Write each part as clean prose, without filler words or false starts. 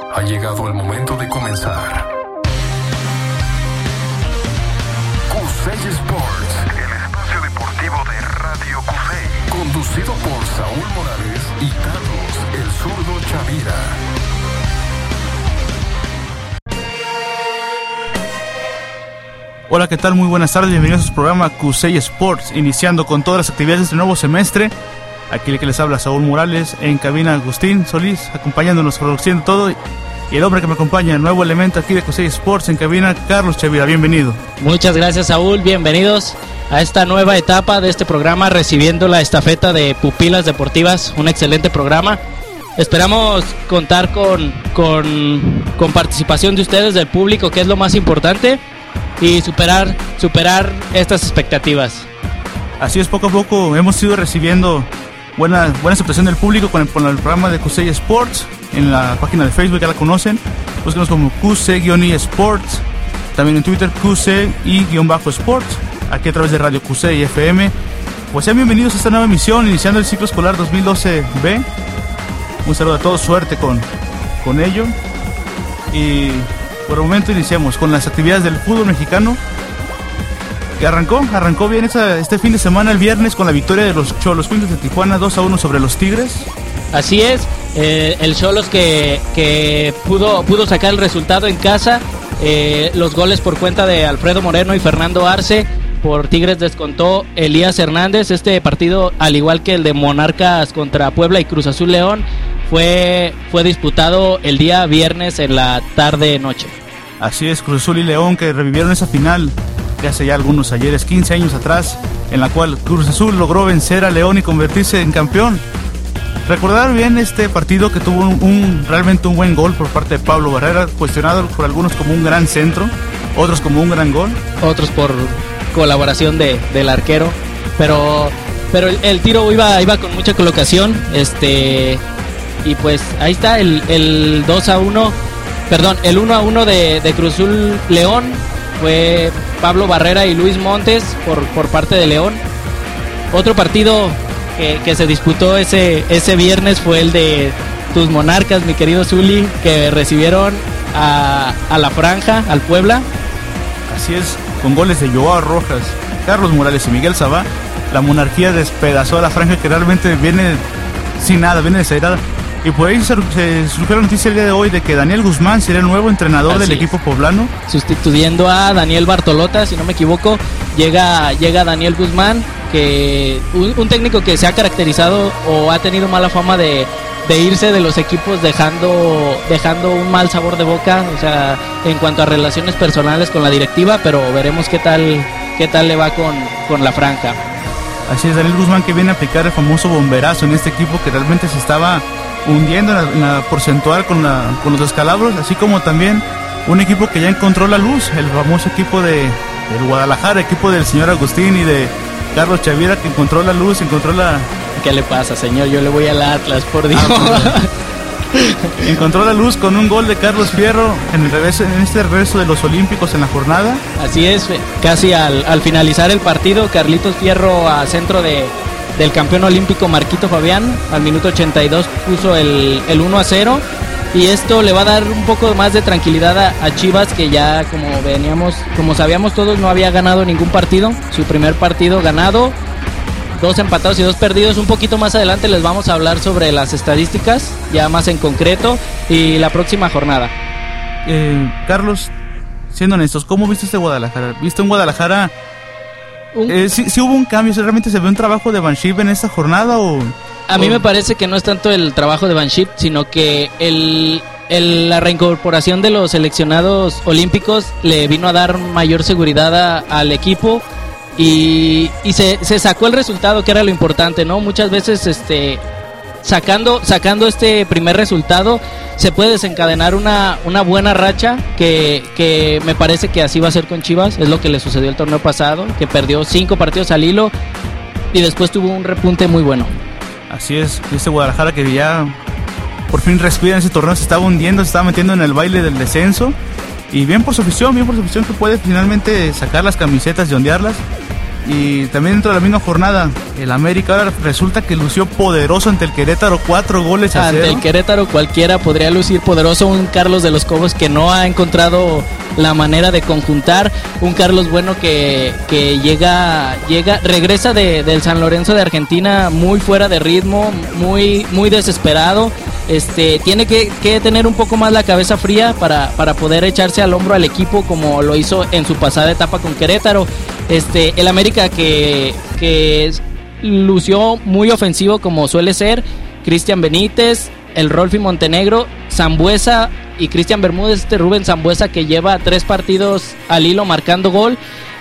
Ha llegado el momento de comenzar. Cusey Sports, el espacio deportivo de Radio Cusey, conducido por Saúl Morales y Carlos el Zurdo Chavira. Hola, ¿qué tal? Muy buenas tardes, bienvenidos a su programa Cusey Sports, iniciando con todas las actividades de este nuevo semestre. Aquí el que les habla Saúl Morales, en cabina Agustín Solís, acompañándonos, produciendo todo. Y el hombre que me acompaña, el nuevo elemento aquí de Cusey Sports, en cabina, Carlos Chavira, bienvenido. Muchas gracias, Saúl, bienvenidos a esta nueva etapa de este programa, recibiendo la estafeta de Pupilas Deportivas, un excelente programa. Esperamos contar con participación de ustedes, del público, que es lo más importante, y superar estas expectativas. Así es, poco a poco hemos ido recibiendo buena aceptación del público con el programa de Cusey Sports. En la página de Facebook, ya la conocen, búsquenos como Cusey-Sports, también en Twitter Cusey-Sports, aquí a través de Radio Cusey FM. Pues sean bienvenidos a esta nueva emisión, iniciando el ciclo escolar 2012B. Un saludo a todos, suerte con ello. Y por el momento iniciamos con las actividades del fútbol mexicano, que arrancó bien este fin de semana, el viernes, con la victoria de los Xolos Quintos de Tijuana 2-1 sobre los Tigres. Así es, el Xolos que pudo sacar el resultado en casa. Los goles por cuenta de Alfredo Moreno y Fernando Arce. Por Tigres descontó Elías Hernández. Este partido, al igual que el de Monarcas contra Puebla y Cruz Azul León, fue disputado el día viernes en la tarde-noche. Así es, Cruz Azul y León, que revivieron esa final de hace ya algunos ayeres, 15 años atrás, en la cual Cruz Azul logró vencer a León y convertirse en campeón. Recordar bien este partido, que tuvo realmente un buen gol por parte de Pablo Barrera, cuestionado por algunos como un gran centro, otros como un gran gol, otros por colaboración del arquero, pero el tiro iba con mucha colocación, y pues ahí está el 2-1, perdón, el 1-1 de Cruz Azul León. Fue Pablo Barrera y Luis Montes por parte de León. Otro partido que se disputó ese viernes fue el de tus Monarcas, mi querido Zuli, que recibieron a la Franja, al Puebla. Así es, con goles de Joao Rojas, Carlos Morales y Miguel Sabá. La Monarquía despedazó a la Franja, que realmente viene sin nada, viene desheredada. Y por ahí se surgió la noticia el día de hoy de que Daniel Guzmán será el nuevo entrenador del equipo poblano, sustituyendo a Daniel Bartolota, si no me equivoco. Llega Daniel Guzmán, que un técnico que se ha caracterizado o ha tenido mala fama de irse de los equipos dejando un mal sabor de boca, o sea, en cuanto a relaciones personales con la directiva, pero veremos qué tal le va con la Franja. Así es, Daniel Guzmán, que viene a aplicar el famoso bomberazo en este equipo, que realmente se estaba hundiendo en la porcentual con los descalabros, así como también un equipo que ya encontró la luz, el famoso equipo del Guadalajara, equipo del señor Agustín y de Carlos Chavira, que encontró la luz, ¿Qué le pasa, señor? Yo le voy al Atlas, por Dios. Encontró la luz con un gol de Carlos Fierro en este regreso de los Olímpicos en la jornada. Así es, casi al finalizar el partido, Carlitos Fierro, a centro del campeón olímpico Marquito Fabián, al minuto 82 puso el 1-0, y esto le va a dar un poco más de tranquilidad a Chivas, que ya como sabíamos todos, no había ganado ningún partido. Su primer partido ganado, 2 empatados y 2 perdidos. Un poquito más adelante les vamos a hablar sobre las estadísticas, ya más en concreto, y la próxima jornada. Carlos, siendo honestos, ¿cómo viste este Guadalajara? ¿Viste un Guadalajara? ¿Sí hubo un cambio? ¿Realmente se ve un trabajo de Banship en esta jornada? A mí me parece que no es tanto el trabajo de Banship, sino que la reincorporación de los seleccionados olímpicos le vino a dar mayor seguridad al equipo, y se sacó el resultado, que era lo importante, ¿no? Muchas veces sacando este primer resultado se puede desencadenar una buena racha, que me parece que así va a ser con Chivas. Es lo que le sucedió el torneo pasado, que perdió 5 partidos al hilo y después tuvo un repunte muy bueno. Así es, este Guadalajara que ya por fin respira en ese torneo, se estaba hundiendo, se estaba metiendo en el baile del descenso, y bien por su afición que puede finalmente sacar las camisetas y ondearlas. Y también dentro de la misma jornada, el América ahora resulta que lució poderoso ante el Querétaro, 4 goles a 0. Ante el Querétaro cualquiera podría lucir poderoso, un Carlos de los Cobos que no ha encontrado la manera de conjuntar, un Carlos Bueno que regresa del San Lorenzo de Argentina muy fuera de ritmo, muy desesperado. Tiene que tener un poco más la cabeza fría para poder echarse al hombro al equipo como lo hizo en su pasada etapa con Querétaro. El América que lució muy ofensivo como suele ser, Cristian Benítez, el Rolfi Montenegro, Sambuesa y Cristian Bermúdez, Rubén Sambuesa que lleva 3 partidos al hilo marcando gol.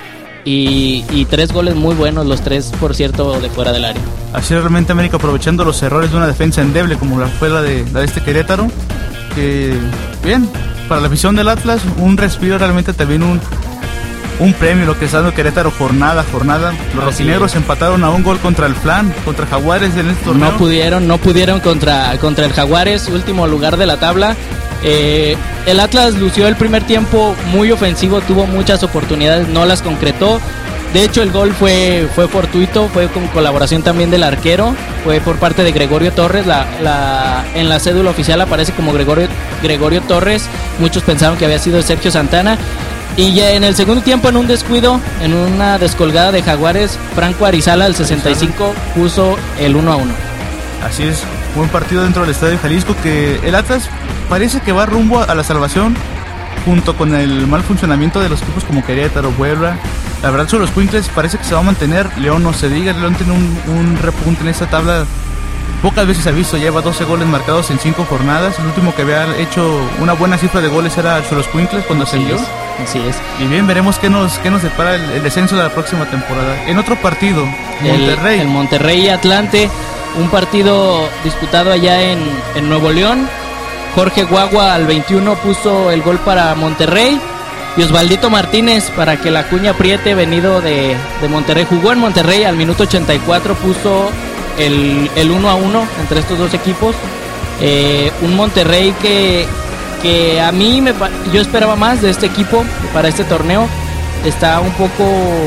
Y 3 goles muy buenos, los 3 por cierto de fuera del área. Así realmente América aprovechando los errores de una defensa endeble como la fue la de este Querétaro, que bien, para la afición del Atlas un respiro, realmente también un premio lo que está dando Querétaro jornada a jornada. Los rojinegros empataron a un gol contra el Flan, contra Jaguares en este torneo. No pudieron contra el Jaguares, último lugar de la tabla. El Atlas lució el primer tiempo muy ofensivo, tuvo muchas oportunidades, no las concretó. De hecho el gol fue fortuito, fue con colaboración también del arquero, fue por parte de Gregorio Torres. En la cédula oficial aparece como Gregorio Torres, muchos pensaron que había sido Sergio Santana. Y ya en el segundo tiempo, en un descuido, en una descolgada de Jaguares, Franco Arizala al 65 puso el 1-1. Así es, buen partido dentro del Estadio Jalisco, que el Atlas parece que va rumbo a la salvación, junto con el mal funcionamiento de los equipos como Querétaro, Puebla. La verdad, sobre los Cuincles parece que se va a mantener. León no se diga, León tiene un repunte en esta tabla. Pocas veces ha visto, lleva 12 goles marcados en 5 jornadas. El último que había hecho una buena cifra de goles era Cholos Cuincles cuando ascendió. Así es. Y bien, veremos qué nos depara el descenso de la próxima temporada. En otro partido, Monterrey. El Monterrey y Atlante, un partido disputado allá en Nuevo León. Jorge Guagua al 21 puso el gol para Monterrey. Y Osvaldito Martínez, para que la cuña apriete, venido de Monterrey, jugó en Monterrey, al minuto 84 puso el 1-1 entre estos dos equipos. Un Monterrey que a mí yo esperaba más de este equipo para este torneo. Está un poco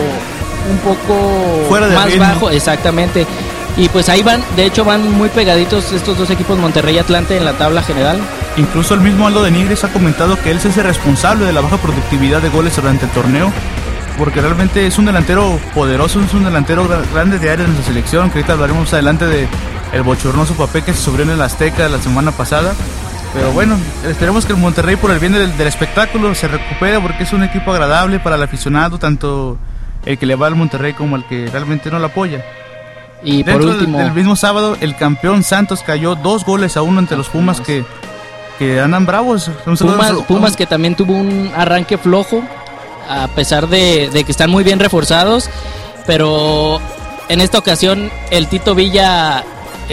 fuera de más ritmo. bajo, exactamente. Y pues ahí van muy pegaditos estos dos equipos, Monterrey y Atlante, en la tabla general. Incluso el mismo Aldo de Nigris ha comentado que él se hace responsable de la baja productividad de goles durante el torneo, porque realmente es un delantero poderoso, es un delantero grande de área en nuestra selección, que ahorita hablaremos más adelante de el bochornoso papel que se subió en el Azteca la semana pasada. Pero bueno, esperemos que el Monterrey, por el bien del espectáculo, se recupere, porque es un equipo agradable para el aficionado, tanto el que le va al Monterrey como el que realmente no lo apoya. Y dentro por último, del mismo sábado, el campeón Santos cayó 2-1 ante los Pumas que andan bravos. Pumas que también tuvo un arranque flojo, a pesar de que están muy bien reforzados, pero en esta ocasión el Tito Villa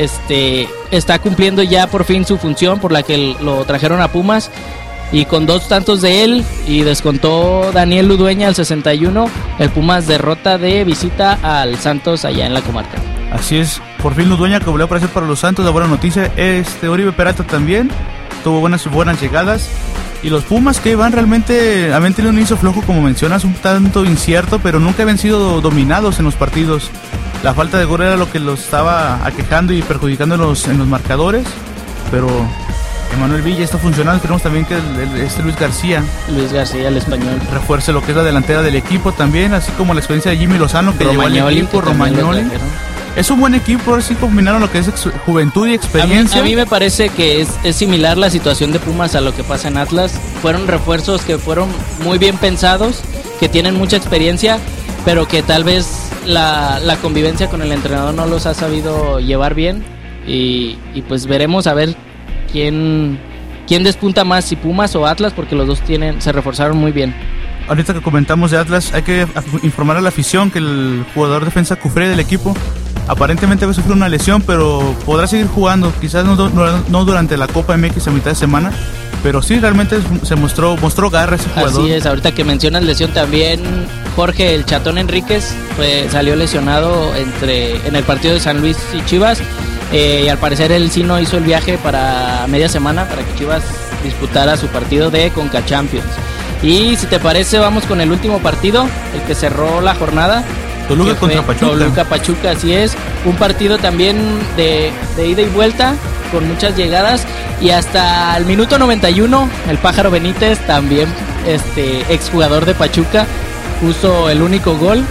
está cumpliendo ya por fin su función por la que lo trajeron a Pumas, y con 2 tantos de él, y descontó Daniel Ludueña al 61, el Pumas derrota de visita al Santos allá en la comarca. Así es, por fin Ludueña que volvió a aparecer para los Santos, la buena noticia. Oribe Peralta también tuvo buenas llegadas, y los Pumas que habían tenido un inicio flojo, como mencionas, un tanto incierto, pero nunca habían sido dominados en los partidos. La falta de gol era lo que los estaba aquejando y perjudicando en los marcadores, pero Emanuel Villa está funcionando. Esperemos también que Luis García, el español, refuerce lo que es la delantera del equipo también, así como la experiencia de Jimmy Lozano, que llevó al equipo, Romagnoli. Es un buen equipo, ahora sí combinaron lo que es juventud y experiencia. A mí me parece que es similar la situación de Pumas a lo que pasa en Atlas. Fueron refuerzos que fueron muy bien pensados, que tienen mucha experiencia, pero que tal vez la convivencia con el entrenador no los ha sabido llevar bien. Y pues veremos a ver quién despunta más, si Pumas o Atlas, porque los dos se reforzaron muy bien. Ahorita que comentamos de Atlas, hay que informar a la afición que el jugador defensa Cufré del equipo aparentemente va a sufrir una lesión, pero podrá seguir jugando, quizás no durante la Copa MX a mitad de semana, pero sí, realmente se mostró garra ese jugador. Así es, ahorita que mencionas lesión también, Jorge el Chatón Enríquez salió lesionado en el partido de San Luis y Chivas, y al parecer él sí no hizo el viaje para media semana para que Chivas disputara su partido de Conca Champions. Y si te parece, vamos con el último partido, el que cerró la jornada. Toluca contra Pachuca. Toluca-Pachuca, así es. Un partido también de ida y vuelta, con muchas llegadas. Y hasta el minuto 91, el Pájaro Benítez, también exjugador de Pachuca, puso el único gol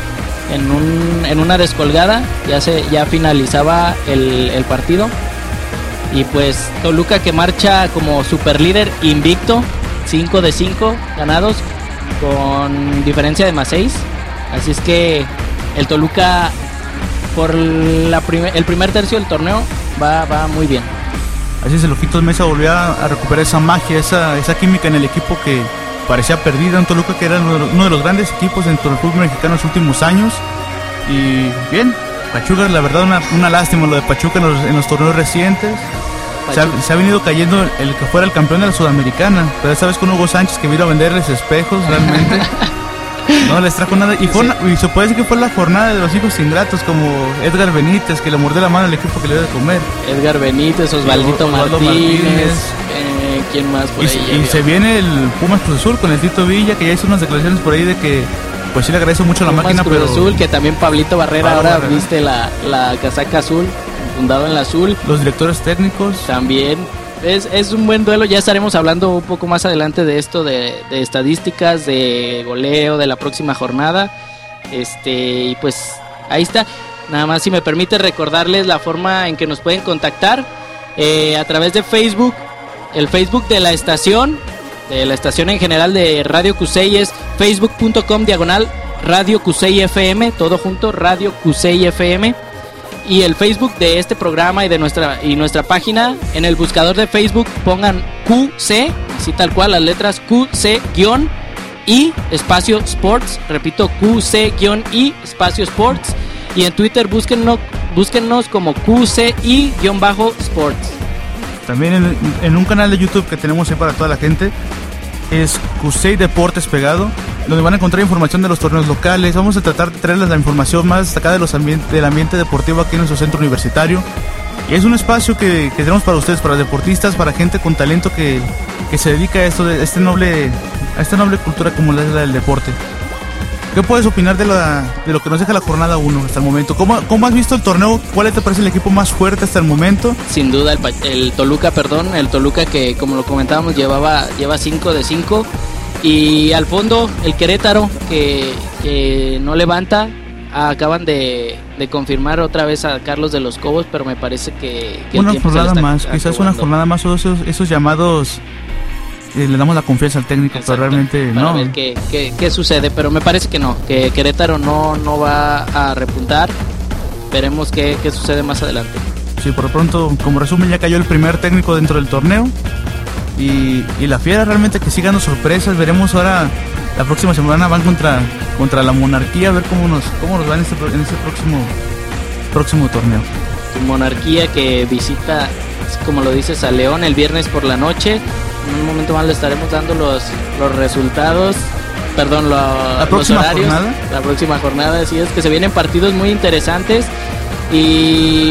en una descolgada. Ya finalizaba el partido. Y pues Toluca, que marcha como superlíder invicto, 5 de 5 ganados, con diferencia de +6. Así es que el Toluca, por el primer tercio del torneo, va muy bien. Así es, el Ojitos Meza volvió a recuperar esa magia, esa química en el equipo que parecía perdida. En Toluca, que era uno de los grandes equipos dentro del fútbol mexicano en los últimos años. Y bien, Pachuca, la verdad, una lástima lo de Pachuca en los torneos recientes. Se ha venido cayendo el que fuera el campeón de la Sudamericana, pero esta vez con Hugo Sánchez, que vino a venderles espejos, realmente no les trajo nada. Y se puede decir que fue la jornada de los hijos ingratos, como Edgar Benítez, que le mordió la mano al equipo que le dio de comer. Edgar Benítez, Osvaldito Martínez. ¿Quién más por ahí? Y se viene el Pumas Cruz Azul con el Tito Villa, que ya hizo unas declaraciones por ahí de que pues sí le agradece mucho a la máquina. Cruz Azul, que también Pablito Barrera ahora viste la casaca azul, fundado en la azul. Los directores técnicos también. Es un buen duelo. Ya estaremos hablando un poco más adelante de esto, de estadísticas, de goleo, de la próxima jornada. Y pues ahí está. Nada más, si me permite recordarles la forma en que nos pueden contactar a través de Facebook. El Facebook de la estación en general de Radio Cusey es facebook.com/Radio Cusey FM, todo junto, Radio Cusey FM. Y el Facebook de este programa y de nuestra página, en el buscador de Facebook pongan QC, así tal cual, las letras QC-I espacio Sports, repito, QC-I espacio Sports. Y en Twitter búsquennos como QCI-Sports. También en un canal de YouTube que tenemos ahí para toda la gente, es Cusey Deportes pegado, donde van a encontrar información de los torneos locales. Vamos a tratar de traerles la información más destacada del ambiente deportivo aquí en nuestro centro universitario. Y es un espacio que tenemos para ustedes, para deportistas, para gente con talento que se dedica a esto, a esta noble cultura como la es la del deporte. ¿Qué puedes opinar de lo que nos deja la jornada 1 hasta el momento? ¿Cómo has visto el torneo? ¿Cuál te parece el equipo más fuerte hasta el momento? Sin duda el Toluca, que como lo comentábamos lleva 5 de 5. Y al fondo el Querétaro, que no levanta. Acaban de confirmar otra vez a Carlos de los Cobos, pero me parece que una jornada más, quizás una jornada más, o esos llamados. Le damos la confianza al técnico, pero realmente para no. Ver qué sucede, pero me parece que no, que Querétaro no va a repuntar. Veremos qué sucede más adelante. Sí, por lo pronto, como resumen, ya cayó el primer técnico dentro del torneo. Y la Fiera realmente que sigue dando sorpresas. Veremos ahora, la próxima semana van contra la Monarquía, a ver cómo nos va en ese próximo torneo. Monarquía que visita, como lo dices, a León el viernes por la noche. En un momento más le estaremos dando los resultados, perdón, los horarios. La próxima jornada, así es, que se vienen partidos muy interesantes. Y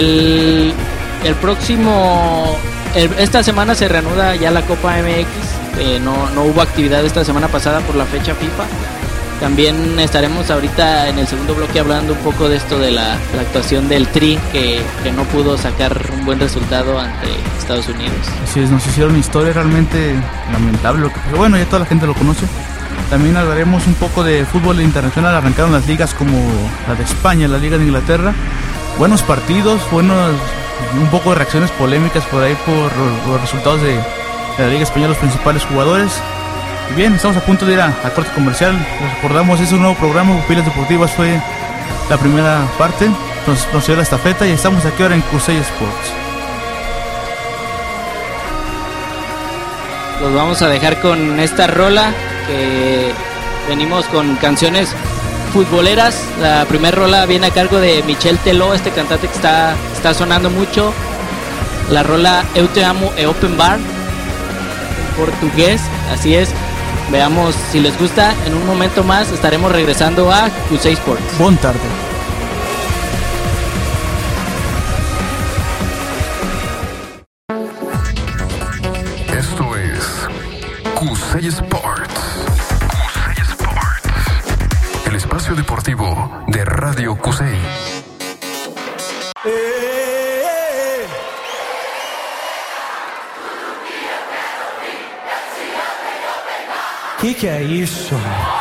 esta semana se reanuda ya la Copa MX. No hubo actividad esta semana pasada por la fecha FIFA. También estaremos ahorita en el segundo bloque hablando un poco de esto de la actuación del Tri, que no pudo sacar un buen resultado ante Estados Unidos. Así es, nos hicieron historia realmente lamentable, pero bueno, ya toda la gente lo conoce. También hablaremos un poco de fútbol internacional. Arrancaron las ligas como la de España, la Liga de Inglaterra. Buenos partidos, un poco de reacciones polémicas por ahí por los resultados de la Liga Española, los principales jugadores. Y bien, estamos a punto de ir a corte comercial. Les recordamos, es un nuevo programa, Pupilas Deportivas fue la primera parte. Entonces nos dio la estafeta y estamos aquí ahora en Cusey Sports. Los vamos a dejar con esta rola, que venimos con canciones futboleras. La primera rola viene a cargo de Michel Teló, este cantante que está sonando mucho. La rola Eu Te Amo e Open Bar, en portugués, así es. Veamos si les gusta. En un momento más estaremos regresando a Cusey Sports. Buenas tardes. Esto es Cusey Sports. Cusey Sports. El espacio deportivo de Cusey. Que é isso?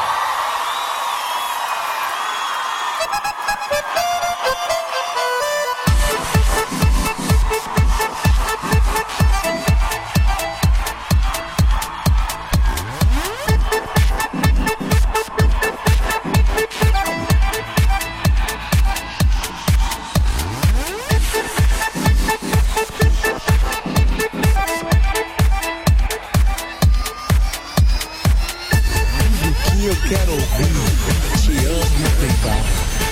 Eu quero ouvir, te amo cantar.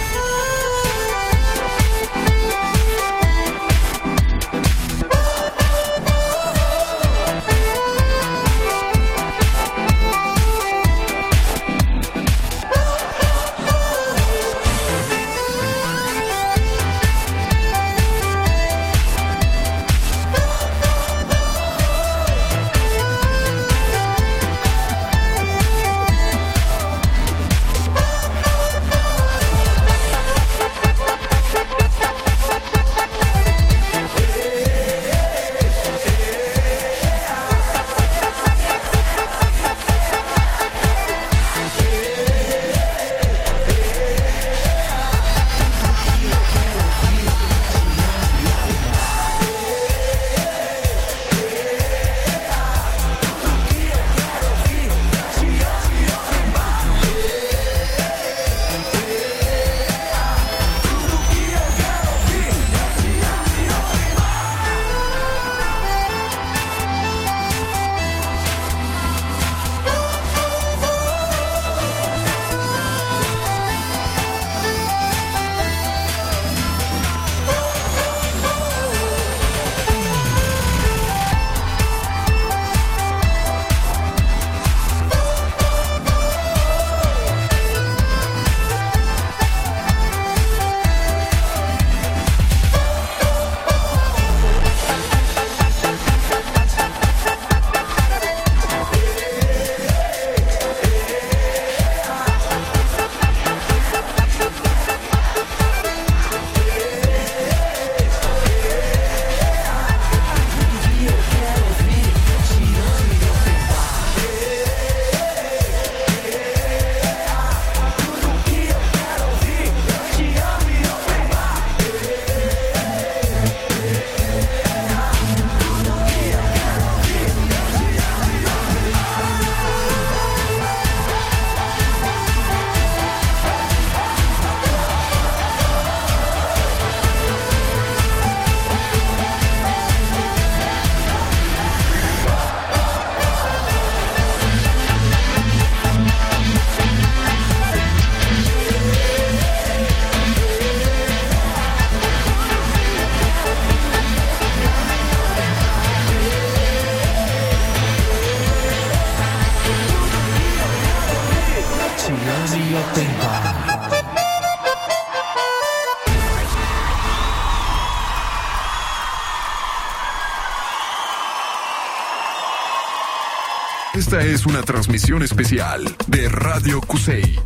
Esta es una transmisión especial de Radio Cusey.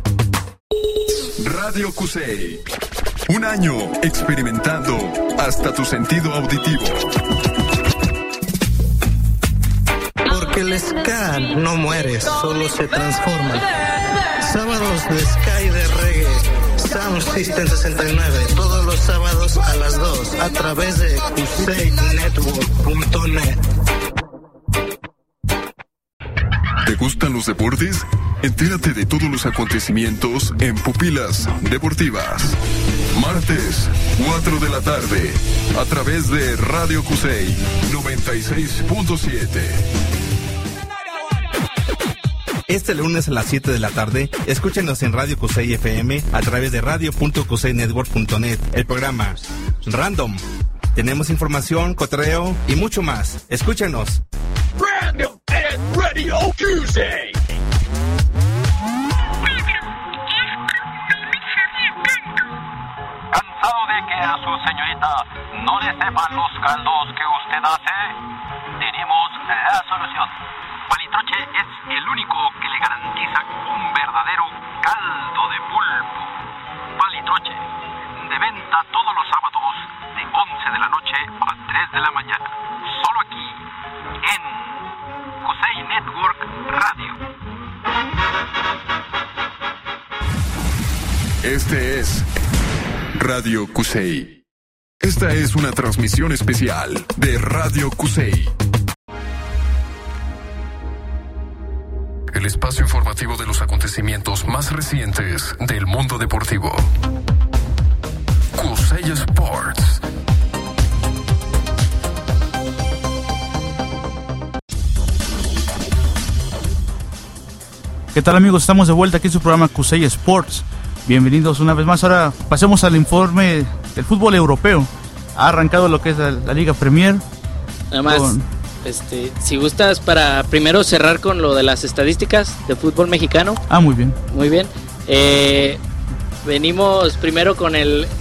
Radio Cusey. Un año experimentando hasta tu sentido auditivo. Porque el ska no muere, solo se transforma. Sábados de ska y de reggae. Sound System 69. Todos los sábados a las 2 a través de CuseyNetwork.net. ¿Te gustan los deportes? Entérate de todos los acontecimientos en Pupilas Deportivas. Martes, 4 de la tarde, a través de Radio Cusey 96.7. Este lunes a las 7 de la tarde, escúchenos en Radio Cusey FM a través de radio.cuseynetwork.net. El programa Random. Tenemos información, cotorreo y mucho más. Escúchenos. Random and Radio Cusey. ¿Cansado de que a su señorita no le sepan los caldos que usted hace? Tenemos la solución. Palitroche es el único que le garantiza un verdadero caldo de pulpo. Palitroche, Este es Radio Cusey. Esta es una transmisión especial de Radio Cusey. El espacio informativo de los acontecimientos más recientes del mundo deportivo. Cusey Sports. ¿Qué tal, amigos? Estamos de vuelta aquí en su programa Cusey Sports. Bienvenidos una vez más. Ahora pasemos al informe del fútbol europeo. Ha arrancado lo que es la Liga Premier. Nada más, si gustas, para primero cerrar con lo de las estadísticas de fútbol mexicano. Muy bien. Muy bien. Venimos primero con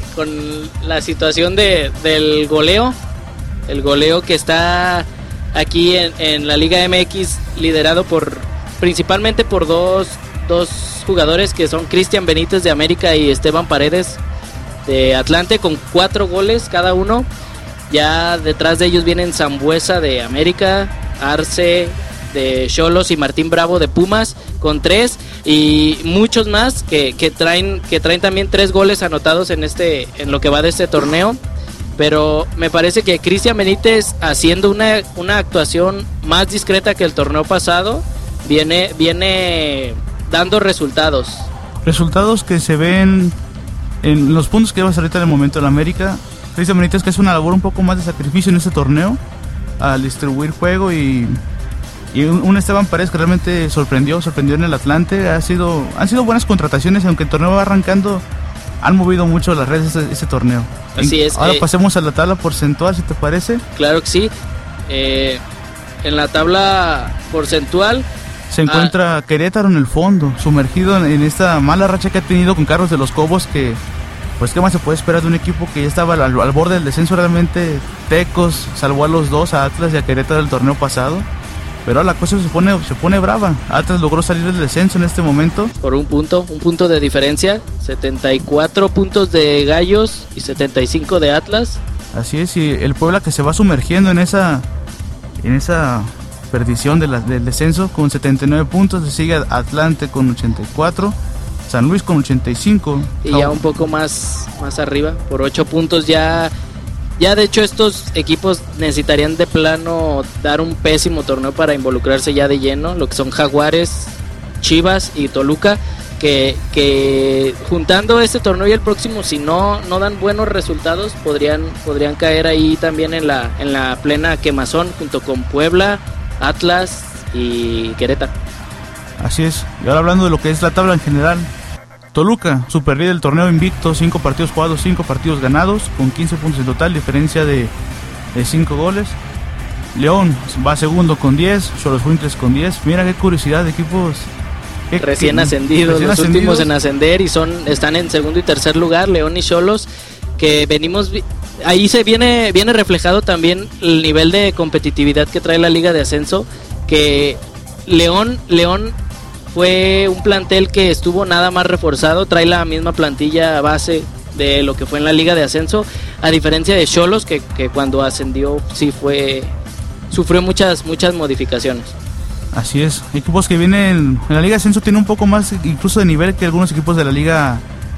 la situación del goleo. El goleo que está aquí en la Liga MX, liderado principalmente por dos jugadores que son Cristian Benítez de América y Esteban Paredes de Atlante, con 4 goles cada uno. Ya detrás de ellos vienen Sambuesa de América, Arce de Xolos y Martín Bravo de Pumas con 3, y muchos más que traen también 3 goles anotados en lo que va de este torneo. Pero me parece que Cristian Benítez, haciendo una actuación más discreta que el torneo pasado, viene dando resultados que se ven en los puntos que llevas ahorita en el momento de la América. Cristian Benítez, que hace una labor un poco más de sacrificio en este torneo al distribuir juego, y un Esteban Paredes que realmente sorprendió en el Atlante. Han sido buenas contrataciones, aunque el torneo va arrancando, han movido mucho las redes este torneo. Así es. Ahora pasemos a la tabla porcentual, si te parece. Claro que sí. En la tabla porcentual se encuentra Querétaro en el fondo, sumergido en esta mala racha que ha tenido con Carlos de los Cobos, que pues qué más se puede esperar de un equipo que ya estaba al borde del descenso. Realmente Tecos salvó a los dos, a Atlas y a Querétaro, del torneo pasado, pero la cosa se pone brava. Atlas logró salir del descenso en este momento por un punto de diferencia, 74 puntos de Gallos y 75 de Atlas. Así es, y el Puebla que se va sumergiendo en esa perdición del descenso con 79 puntos. Le sigue Atlante con 84, San Luis con 85 y ya un poco más arriba por 8 puntos. Ya de hecho estos equipos necesitarían de plano dar un pésimo torneo para involucrarse ya de lleno, lo que son Jaguares, Chivas y Toluca, que juntando este torneo y el próximo, si no dan buenos resultados, podrían caer ahí también en la plena quemazón, junto con Puebla, Atlas y Querétaro. Así es. Y ahora hablando de lo que es la tabla en general, Toluca, super líder del torneo, invicto, 5 partidos jugados, 5 partidos ganados, con 15 puntos en total, diferencia de 5 goles. León va segundo con 10, Xoloscuincles con 10. Mira qué curiosidad de equipos recién ascendidos, los últimos en ascender, y están en segundo y tercer lugar, León y Xolos, que venimos. Ahí se viene reflejado también el nivel de competitividad que trae la Liga de Ascenso, que León fue un plantel que estuvo nada más reforzado, trae la misma plantilla base de lo que fue en la Liga de Ascenso, a diferencia de Xolos, que cuando ascendió sí sufrió muchas modificaciones. Así es, equipos que vienen en la Liga de Ascenso tienen un poco más incluso de nivel que algunos equipos de la Liga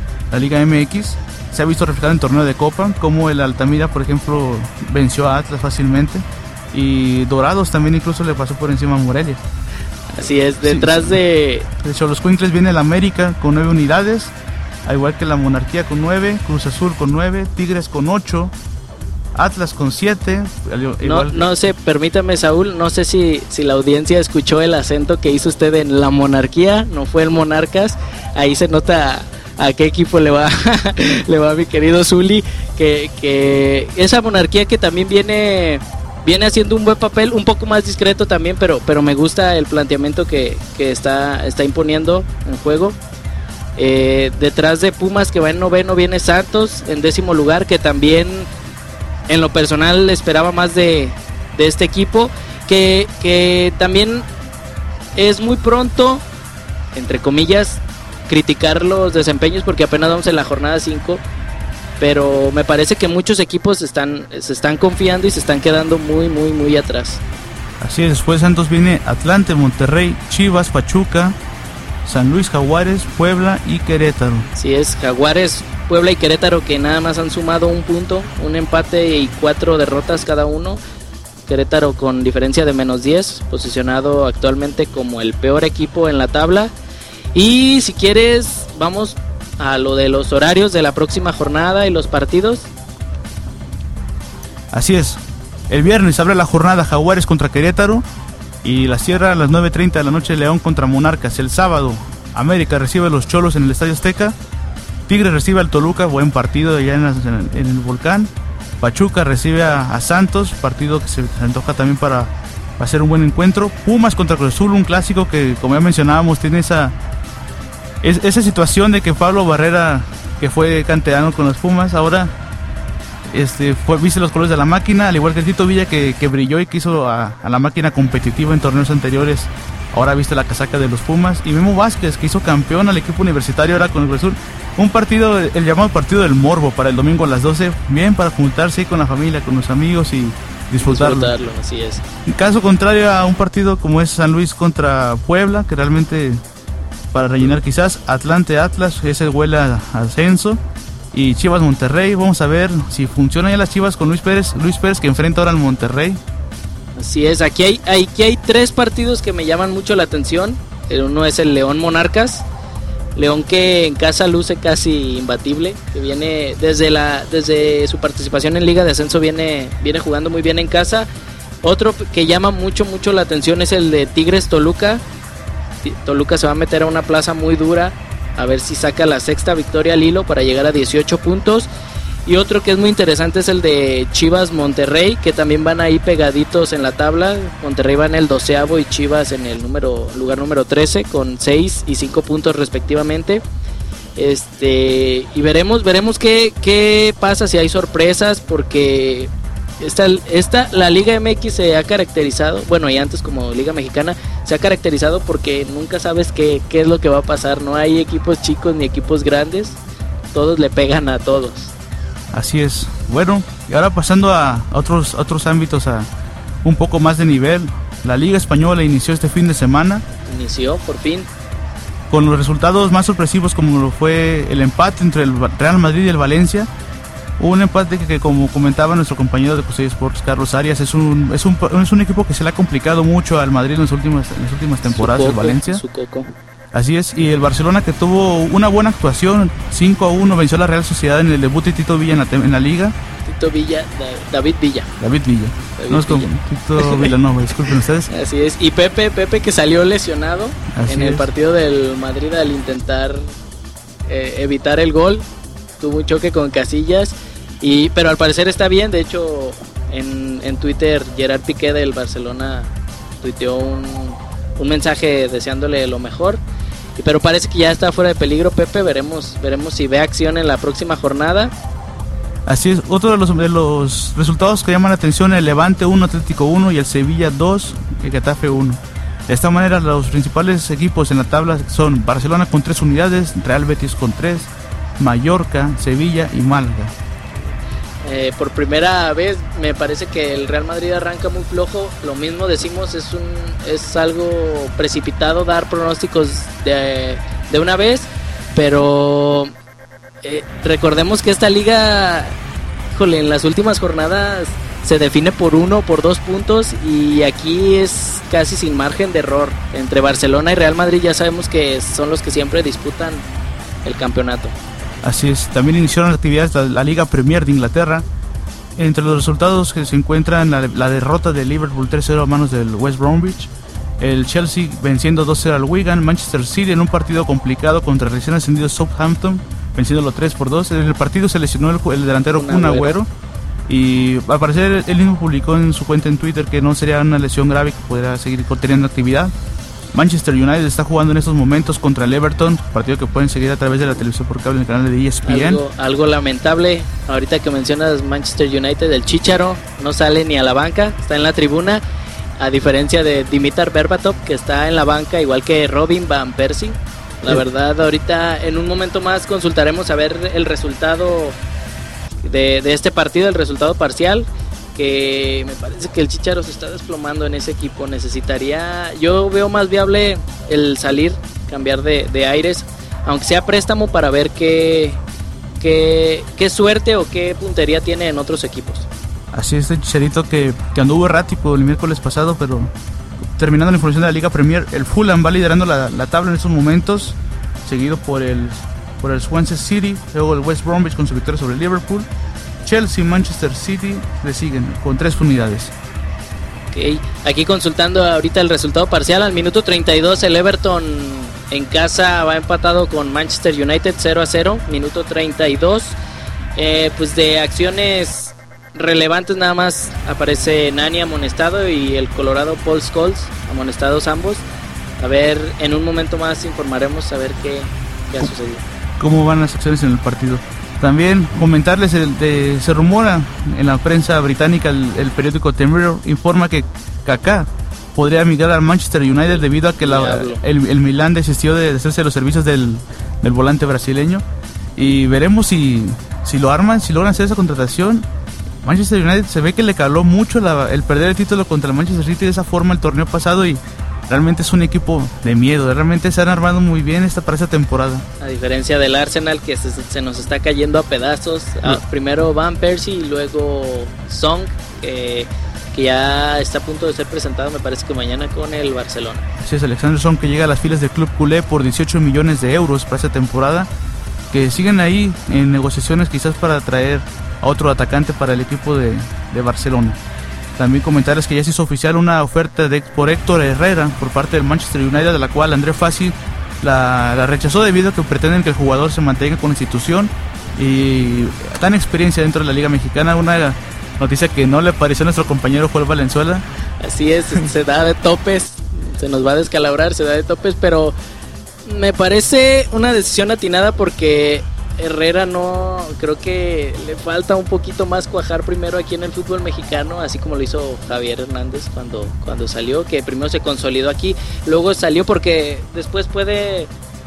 MX. Se ha visto reflejado en torneo de Copa, como el Altamira, por ejemplo, venció a Atlas fácilmente, y Dorados también incluso le pasó por encima a Morelia. Así es, detrás de Xoloscuincles viene el América con 9 unidades, al igual que la Monarquía con 9, Cruz Azul con 9, Tigres con 8, Atlas con 7. No sé, permítame, Saúl, no sé si la audiencia escuchó el acento que hizo usted en la Monarquía, no fue el Monarcas. Ahí se nota a qué equipo le va mi querido Zuli, que esa Monarquía que también viene haciendo un buen papel, un poco más discreto también, pero me gusta el planteamiento que está imponiendo en juego. Detrás de Pumas, que va en noveno, viene Santos en 10º lugar, que también en lo personal esperaba más de este equipo, que también es muy pronto, entre comillas, criticar los desempeños porque apenas vamos en la jornada 5, pero me parece que muchos equipos se están confiando y se están quedando muy, muy, muy atrás. Así es, después de Santos viene Atlante, Monterrey, Chivas, Pachuca, San Luis, Jaguares, Puebla y Querétaro. Así es, Jaguares, Puebla y Querétaro, que nada más han sumado un punto, un empate y 4 derrotas cada uno. Querétaro con diferencia de -10, posicionado actualmente como el peor equipo en la tabla. Y si quieres, vamos a lo de los horarios de la próxima jornada y los partidos. Así es, el viernes abre la jornada Jaguares contra Querétaro y la cierra a las 9:30 de la noche León contra Monarcas. El sábado, América recibe a los Cholos en el Estadio Azteca, Tigres recibe al Toluca, buen partido allá en el Volcán. Pachuca recibe a Santos, partido que se antoja también para hacer un buen encuentro. Pumas contra Cruz Azul, un clásico que, como ya mencionábamos, tiene esa situación de que Pablo Barrera, que fue canterano con los Pumas, ahora viste los colores de la máquina, al igual que el Tito Villa que brilló y que hizo a la máquina competitiva en torneos anteriores. Ahora viste la casaca de los Pumas. Y Memo Vázquez, que hizo campeón al equipo universitario ahora con el Cruz Azul. Un partido, el llamado partido del morbo, para el domingo a las 12. Bien para juntarse ahí con la familia, con los amigos y disfrutarlo. Así es. En caso contrario a un partido como es San Luis contra Puebla, que realmente, para rellenar quizás, Atlante Atlas, ese huele a ascenso. Y Chivas Monterrey, vamos a ver si funcionan ya las Chivas con Luis Pérez que enfrenta ahora al Monterrey. Así es, aquí hay 3 partidos que me llaman mucho la atención. Uno es el León Monarcas, León que en casa luce casi imbatible, que viene desde su participación en Liga de Ascenso viene jugando muy bien en casa. Otro que llama mucho la atención es el de Tigres Toluca. Toluca se va a meter a una plaza muy dura, a ver si saca la 6ª victoria al hilo para llegar a 18 puntos. Y otro que es muy interesante es el de Chivas Monterrey, que también van ahí pegaditos en la tabla. Monterrey va en el 12º y Chivas en el lugar número 13 con 6 y 5 puntos respectivamente. Y veremos qué pasa, si hay sorpresas, porque la Liga MX se ha caracterizado, bueno, y antes como Liga Mexicana, se ha caracterizado porque nunca sabes qué es lo que va a pasar. No hay equipos chicos ni equipos grandes, todos le pegan a todos. Así es. Bueno, y ahora pasando a otros ámbitos, a un poco más de nivel. La Liga Española inició este fin de semana. Inició, por fin. Con los resultados más sorpresivos, como lo fue el empate entre el Real Madrid y el Valencia. Un empate que como comentaba nuestro compañero de Cusey Sports, Carlos Arias, es un equipo que se le ha complicado mucho al Madrid en las últimas temporadas, el Valencia. Su coco. Así es, y el Barcelona, que tuvo una buena actuación, 5-1, venció a la Real Sociedad en el debut de Tito Villa en la Liga. David Villa. No es como Tito Villanova, disculpen ustedes. Así es, y Pepe que salió lesionado el partido del Madrid al intentar evitar el gol. Tuvo un choque con Casillas, pero al parecer está bien. De hecho, en Twitter, Gerard Piqué del Barcelona tuiteó un mensaje deseándole lo mejor. Pero parece que ya está fuera de peligro Pepe. Veremos si ve acción en la próxima jornada. Así es, otro de los resultados que llaman la atención: el Levante 1, Atlético 1 y el Sevilla 2, el Getafe 1. De esta manera, los principales equipos en la tabla son Barcelona con 3 unidades, Real Betis con 3, Mallorca, Sevilla y Málaga. Por primera vez me parece que el Real Madrid arranca muy flojo. Lo mismo decimos, es algo precipitado dar pronósticos de una vez, pero recordemos que esta liga, en las últimas jornadas se define por 1 o por 2 puntos, y aquí es casi sin margen de error. Entre Barcelona y Real Madrid ya sabemos que son los que siempre disputan el campeonato. Así es, también iniciaron las actividades de la Liga Premier de Inglaterra. Entre los resultados que se encuentran la derrota de Liverpool 3-0 a manos del West Bromwich, el Chelsea venciendo 2-0 al Wigan, Manchester City en un partido complicado contra el recién ascendido Southampton, venciéndolo 3-2. En el partido se lesionó el delantero Kun Agüero, y al parecer él mismo publicó en su cuenta en Twitter que no sería una lesión grave, que podrá seguir teniendo actividad. Manchester United está jugando en estos momentos contra el Everton, partido que pueden seguir a través de la televisión por cable en el canal de ESPN. Algo lamentable, ahorita que mencionas Manchester United, el Chícharo no sale ni a la banca, está en la tribuna, a diferencia de Dimitar Berbatov, que está en la banca, igual que Robin Van Persie. La verdad, ahorita en un momento más consultaremos a ver el resultado de este partido, el resultado parcial, que me parece que el Chícharo se está desplomando en ese equipo. Yo veo más viable el salir cambiar de aires, aunque sea préstamo, para ver qué suerte o qué puntería tiene en otros equipos. Así es, Chicharito que anduvo errático el miércoles pasado, pero terminando la información de la Liga Premier, el Fulham va liderando la tabla en estos momentos, seguido por el Swansea City, luego el West Bromwich con su victoria sobre el Liverpool. Chelsea y Manchester City le siguen con 3 unidades. Okay. Aquí consultando ahorita el resultado parcial, al minuto 32 el Everton en casa va empatado con Manchester United 0-0, minuto 32. Pues de acciones relevantes nada más aparece Nani amonestado y el Colorado Paul Scholes amonestados ambos. A ver, en un momento más informaremos a ver qué ha sucedido. ¿Cómo van las acciones en el partido? También comentarles, se rumora en la prensa británica, el periódico The Mirror informa que Kaká podría migrar al Manchester United debido a que el Milán desistió de hacerse los servicios del volante brasileño, y veremos si lo arman, si logran hacer esa contratación. Manchester United se ve que le caló mucho el perder el título contra el Manchester City de esa forma el torneo pasado, y realmente es un equipo de miedo. Realmente se han armado muy bien para esta temporada. A diferencia del Arsenal, que se nos está cayendo a pedazos. Primero Van Persie y luego Song, que ya está a punto de ser presentado, me parece que mañana, con el Barcelona. Así es, Alexander Song, que llega a las filas del club culé por 18 millones de euros para esta temporada, que siguen ahí en negociaciones quizás para traer a otro atacante para el equipo de Barcelona. También comentarles que ya se hizo oficial una oferta por Héctor Herrera por parte del Manchester United, de la cual André Fassi la rechazó debido a que pretenden que el jugador se mantenga con la institución y tan experiencia dentro de la Liga Mexicana. Una noticia que no le pareció a nuestro compañero Joel Valenzuela. Así es, se da de topes, se nos va a descalabrar, se da de topes, pero me parece una decisión atinada porque Herrera creo que le falta un poquito más cuajar primero aquí en el fútbol mexicano, así como lo hizo Javier Hernández cuando salió, que primero se consolidó aquí, luego salió porque después puede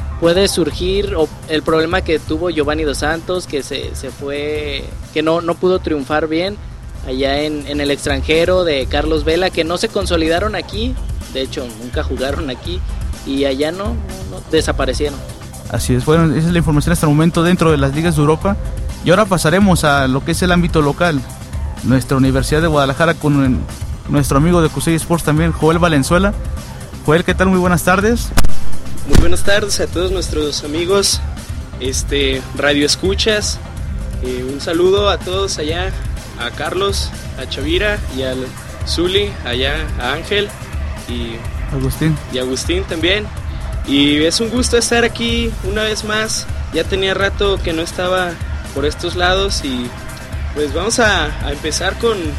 surgir el problema que tuvo Giovanni Dos Santos, que se fue, que no pudo triunfar bien allá en el extranjero, de Carlos Vela, que no se consolidaron aquí, de hecho nunca jugaron aquí, y allá no desaparecieron. Así es, bueno, esa es la información hasta el momento dentro de las ligas de Europa. Y ahora pasaremos a lo que es el ámbito local. Nuestra Universidad de Guadalajara, con nuestro amigo de Cusey Sports también, Joel Valenzuela. Joel, ¿qué tal? Muy buenas tardes. Muy buenas tardes a todos nuestros amigos Radio Escuchas. Un saludo a todos allá, a Carlos, a Chavira y al Zuli, allá a Ángel y Agustín también. Y es un gusto estar aquí una vez más. Ya tenía rato que no estaba por estos lados, y pues vamos a empezar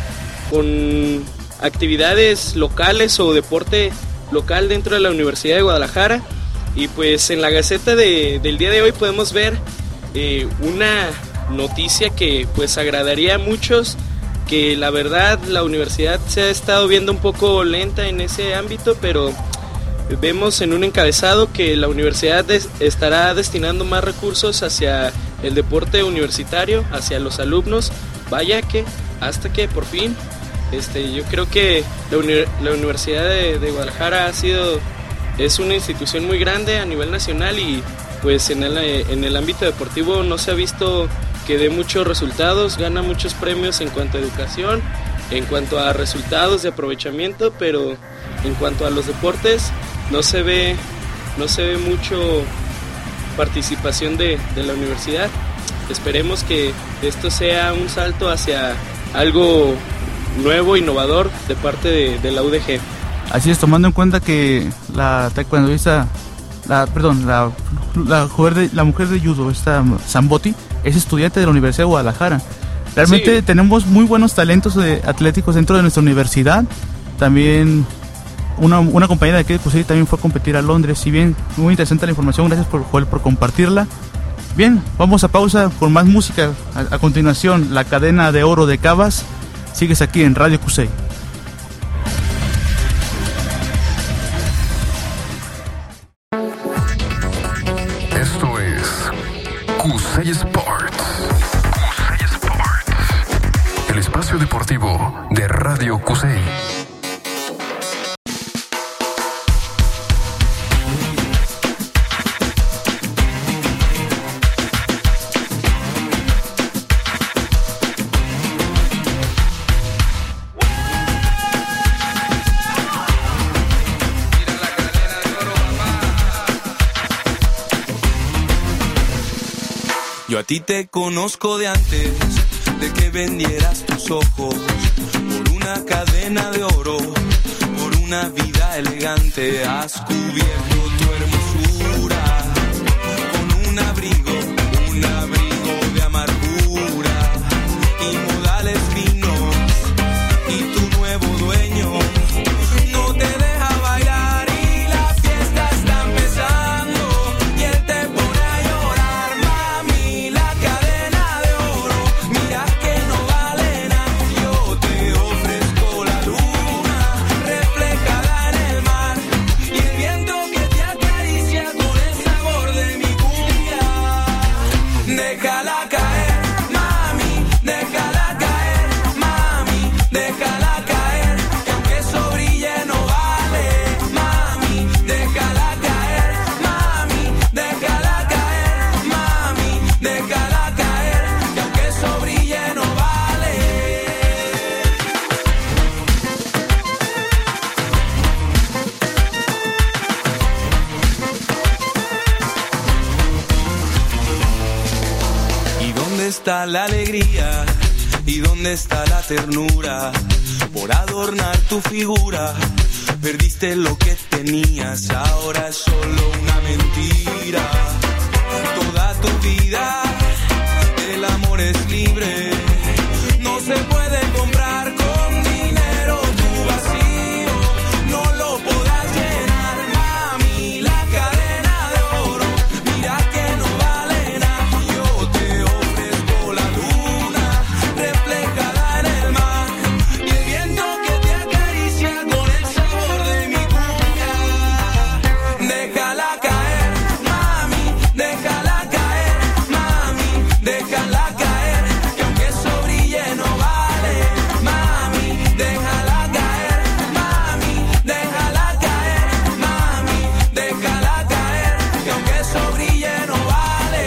con actividades locales o deporte local dentro de la Universidad de Guadalajara. Y pues en la Gaceta del día de hoy podemos ver una noticia que pues agradaría a muchos, que la verdad la universidad se ha estado viendo un poco lenta en ese ámbito, pero vemos en un encabezado que la universidad estará destinando más recursos hacia el deporte universitario, hacia los alumnos. Vaya que, hasta que por fin, yo creo que la Universidad de Guadalajara es una institución muy grande a nivel nacional, y pues en el ámbito deportivo no se ha visto que dé muchos resultados, gana muchos premios en cuanto a educación, en cuanto a resultados de aprovechamiento, pero en cuanto a los deportes no se ve mucho participación de la universidad. Esperemos que esto sea un salto hacia algo nuevo, innovador de parte de la UDG. Así es, tomando en cuenta que la taekwondoísta, la mujer de judo, esta Zambotti, es estudiante de la Universidad de Guadalajara. Realmente tenemos muy buenos talentos atléticos dentro de nuestra universidad. También una compañera de aquí de Cusey también fue a competir a Londres. Si bien muy interesante la información, gracias por Joel por compartirla. Bien, vamos a pausa con más música. A continuación, la cadena de oro de Cabas. Sigues aquí en Radio Cusey. Esto es Cusey Sports. Cusey Sports. El espacio deportivo de Radio Cusey. Yo a ti te conozco de antes de que vendieras tus ojos por una cadena de oro, por una vida elegante. Has cubierto tu hermosura con un abrigo de amargura y modales finos, y tu nuevo dueño no te deja bailar y la fiesta está empezando y él te pone a llorar. Mami, la cadena de oro, mira que no vale nada. Yo te ofrezco la luna reflejada en el mar y el viento que te acaricia con el sabor de mi cumbia. Déjala caer, mami, déjala caer, mami, déjala caer, que aunque eso brille no vale. Mami, déjala caer, mami, déjala caer, mami, déjala caer, que aunque eso brille no vale. ¿Y dónde está la alegría? ¿Y dónde está la ternura? Por adornar tu figura perdiste lo que tenías, ahora es solo una mentira. Toda tu vida el amor es libre, no se puede comprar con dinero. Tu vacío no lo podrás llenar. Mami, la cadena de oro, mira que no vale nada. Yo te ofrezco la luna reflejada en el mar y el viento que te acaricia con el sabor de mi cumbia. Déjala caer, mami, déjala caer, mami, déjala caer, que aunque eso brille no vale. Mami, déjala caer, mami, déjala caer, mami, déjala caer, que aunque eso brille no vale.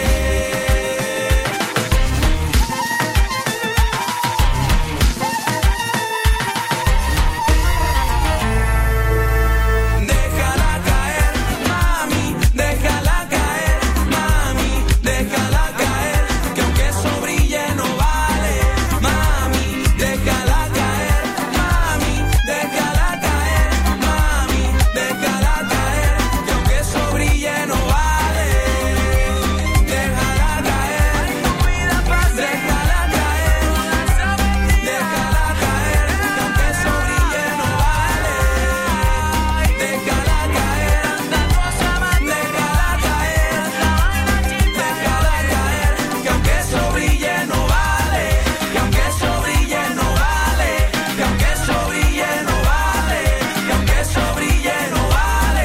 Déjala caer, mami, déjala caer, mami, déjala caer, que aunque eso brille no vale. Mami, déjala caer, mami, déjala caer, mami, déjala caer, que aunque eso brille no vale. Déjala caer, tu vida pasa, déjala caer, déjala caer, que aunque eso brille no vale. Déjala caer, déjala caer, déjala caer, que aunque eso brille no vale, que aunque eso brille no vale, que aunque eso brille no vale, que aunque eso brille no vale.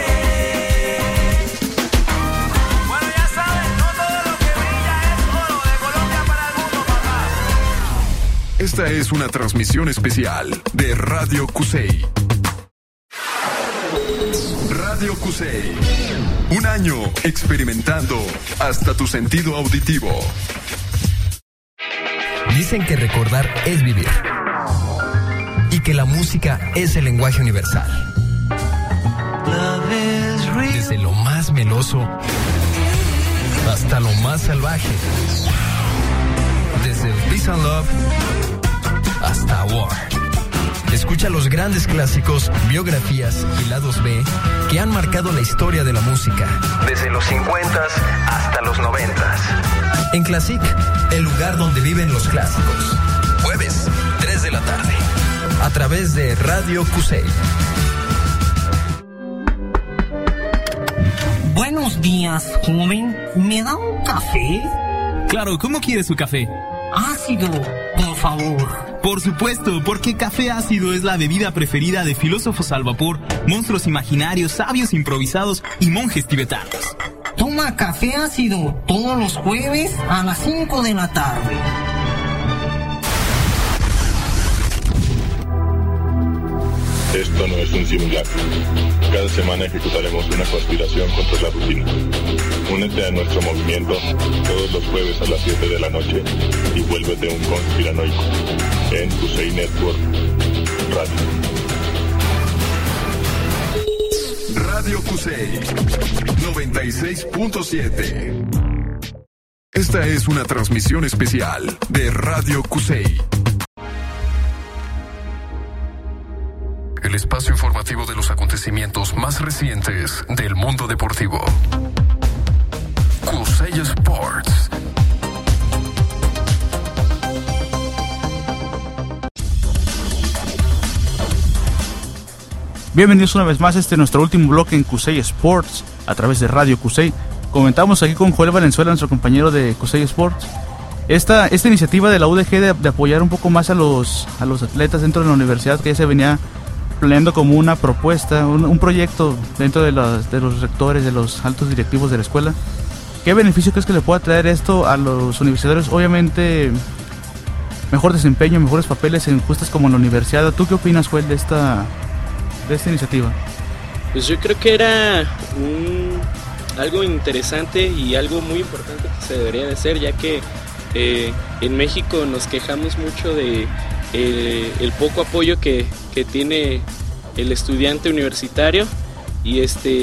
Bueno, ya saben, no todo lo que brilla es oro. De Colombia para el mundo, papá. Esta es una transmisión especial de Radio Cusey. Radio Cusey. Un año experimentando hasta tu sentido auditivo. Dicen que recordar es vivir y que la música es el lenguaje universal. Desde lo más meloso hasta lo más salvaje. Desde el Peace and Love hasta War. Escucha los grandes clásicos, biografías y lados B que han marcado la historia de la música. Desde los 50s hasta los 90s. En Classic, el lugar donde viven los clásicos. Jueves, 3 de la tarde. A través de Radio Cusey. Buenos días, joven. ¿Me da un café? Claro, ¿cómo quiere su café? Ácido, por favor. Por supuesto, porque café ácido es la bebida preferida de filósofos al vapor, monstruos imaginarios, sabios improvisados y monjes tibetanos. Toma café ácido todos los jueves a las 5 de la tarde. Esto no es un simulacro. Cada semana ejecutaremos una conspiración contra la rutina. Únete a nuestro movimiento todos los jueves a las 7 de la noche y vuélvete un conspiranoico en Cusey Network Radio. Radio Cusey 96.7. Esta es una transmisión especial de Radio Cusey. El espacio informativo de los acontecimientos más recientes del mundo deportivo. Cusey Sports. Bienvenidos una vez más a nuestro último bloque en Cusey Sports a través de Radio Cusey. Comentamos aquí con Joel Valenzuela, nuestro compañero de Cusey Sports, esta iniciativa de la UDG de apoyar un poco más a los atletas dentro de la universidad, que ya se venía planeando como una propuesta, un proyecto dentro de los rectores, de los altos directivos de la escuela. ¿Qué beneficio crees que le pueda traer esto a los universitarios? Obviamente, mejor desempeño, mejores papeles en justas como en la universidad. ¿Tú qué opinas, Joel, de esta iniciativa? Pues yo creo que era algo interesante y algo muy importante que se debería de hacer, ya que en México nos quejamos mucho de el poco apoyo que tiene el estudiante universitario, y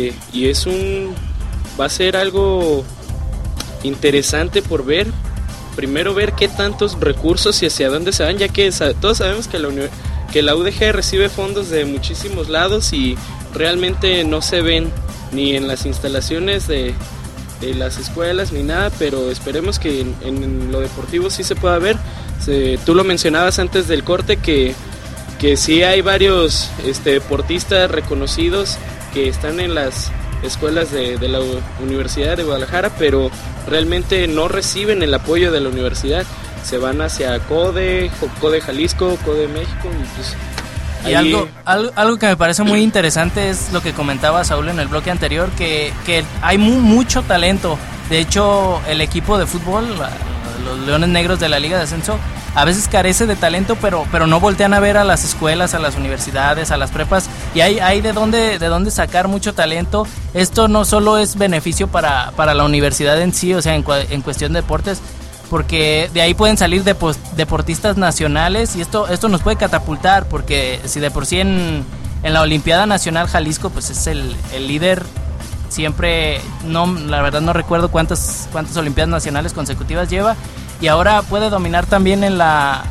va a ser algo interesante por ver. Primero ver qué tantos recursos y hacia dónde se van, ya que todos sabemos que la UDG recibe fondos de muchísimos lados y realmente no se ven ni en las instalaciones de las escuelas ni nada, pero esperemos que en lo deportivo sí se pueda ver. Tú lo mencionabas antes del corte que sí hay varios deportistas reconocidos que están en las escuelas de la Universidad de Guadalajara, pero realmente no reciben el apoyo de la universidad. Se van hacia CODE Jalisco, CODE México, y pues y algo que me parece muy interesante es lo que comentaba Saúl en el bloque anterior, que hay mucho talento. De hecho, el equipo de fútbol, los Leones Negros de la Liga de Ascenso, a veces carece de talento, pero no voltean a ver a las escuelas, a las universidades, a las prepas, y hay de dónde sacar mucho talento. Esto no solo es beneficio para la universidad en sí, o sea, en cuestión de deportes, porque de ahí pueden salir deportistas nacionales, y esto nos puede catapultar, porque si de por sí en la Olimpiada Nacional Jalisco pues es el líder siempre, la verdad no recuerdo cuántas Olimpiadas Nacionales consecutivas lleva, y ahora puede dominar también en la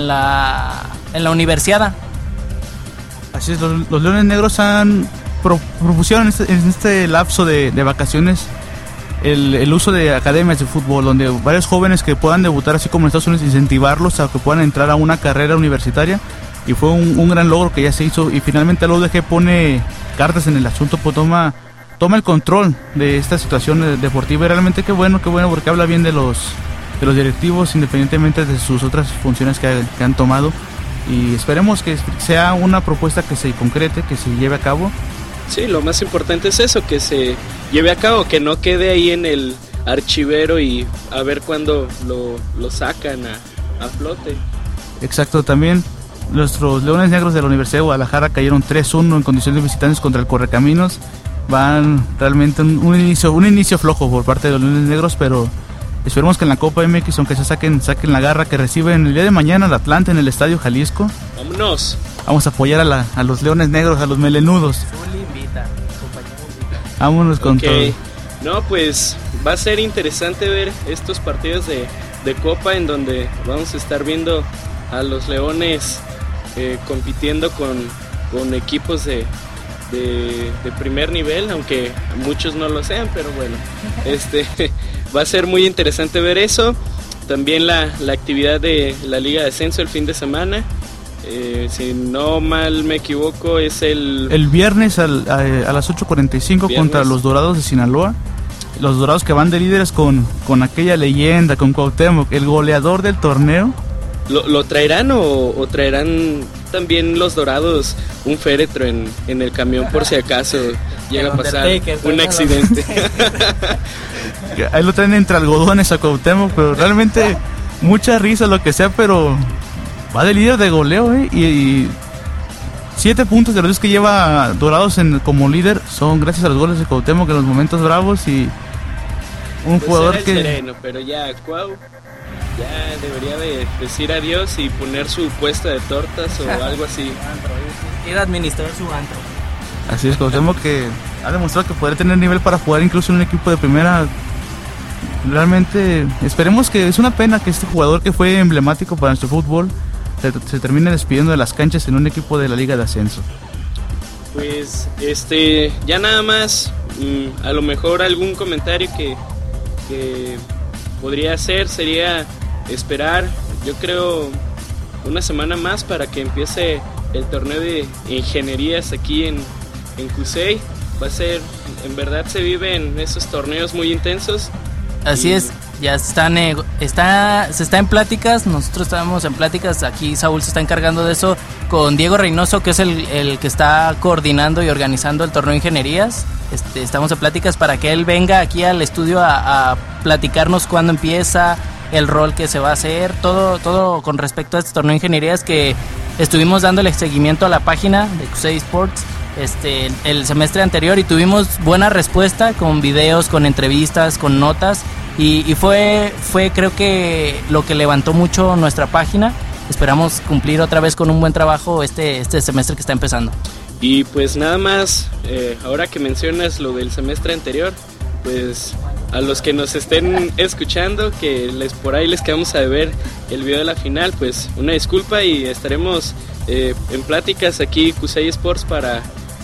universidad. Así es, los Leones Negros propusieron en este lapso de vacaciones el uso de academias de fútbol, donde varios jóvenes que puedan debutar, así como en Estados Unidos, incentivarlos a que puedan entrar a una carrera universitaria, y fue un gran logro que ya se hizo, y finalmente la UDG pone cartas en el asunto, pues toma el control de esta situación deportiva, y realmente qué bueno, porque habla bien de los directivos, independientemente de sus otras funciones que han tomado, y esperemos que sea una propuesta que se concrete, que se lleve a cabo. Sí, lo más importante es eso, que se lleve a cabo, que no quede ahí en el archivero y a ver cuándo lo sacan a flote. Exacto, también nuestros Leones Negros de la Universidad de Guadalajara cayeron 3-1 en condición de visitantes contra el Correcaminos. Van realmente un inicio flojo por parte de los Leones Negros, pero esperemos que en la Copa MX, aunque se saquen la garra, que reciben el día de mañana al Atlante en el Estadio Jalisco. ¡Vámonos! Vamos a apoyar a los Leones Negros, a los melenudos. Vámonos con todo. No, pues va a ser interesante ver estos partidos de Copa, en donde vamos a estar viendo a los Leones compitiendo con equipos de primer nivel, aunque muchos no lo sean, pero bueno, va a ser muy interesante ver eso. También la actividad de la Liga de Ascenso el fin de semana. Si no mal me equivoco, es el viernes a las 8:45 contra los Dorados de Sinaloa. Los Dorados que van de líderes con aquella leyenda, con Cuauhtémoc, el goleador del torneo. ¿Lo traerán o traerán también los Dorados un féretro en el camión por si acaso llega a pasar un accidente? Ahí lo traen entre algodones a Cuauhtémoc, pero realmente mucha risa, lo que sea, pero va de líder de goleo, y 7 puntos de los 10 que lleva Dorados como líder son gracias a los goles de Cuauhtémoc en los momentos bravos, y un jugador que sereno, pero ya Cuau ya debería de decir adiós y poner su puesta de tortas o algo así. Ir a administrar su antro. Así es, Cuauhtémoc, que ha demostrado que podría tener nivel para jugar incluso en un equipo de primera realmente esperemos que es una pena que este jugador que fue emblemático para nuestro fútbol se termine despidiendo de las canchas en un equipo de la Liga de Ascenso. Pues ya nada más, a lo mejor algún comentario que podría hacer sería esperar, yo creo, una semana más para que empiece el torneo de ingenierías aquí en CUSEI. Va a ser, en verdad se viven esos torneos muy intensos. Así es, ya se está en pláticas, nosotros estamos en pláticas, aquí Saúl se está encargando de eso con Diego Reynoso, que es el que está coordinando y organizando el torneo de ingenierías. Estamos en pláticas para que él venga aquí al estudio a platicarnos cuándo empieza, el rol que se va a hacer, todo con respecto a este torneo de ingenierías que estuvimos dándole seguimiento a la página de CUSEI Sports el semestre anterior y tuvimos buena respuesta con videos, con entrevistas, con notas y fue creo que lo que levantó mucho nuestra página. Esperamos cumplir otra vez con un buen trabajo este semestre que está empezando. Y pues nada más, ahora que mencionas lo del semestre anterior, pues a los que nos estén escuchando, que por ahí les quedamos a ver el video de la final, pues una disculpa y estaremos en pláticas aquí CUSEI Sports para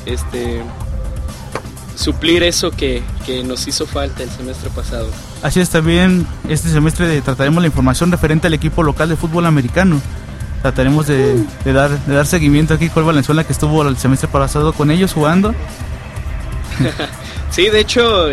suplir eso que nos hizo falta el semestre pasado. Así es, también este semestre trataremos la información referente al equipo local de fútbol americano. Trataremos de dar seguimiento aquí con Valenzuela, que estuvo el semestre pasado con ellos jugando. Sí, de hecho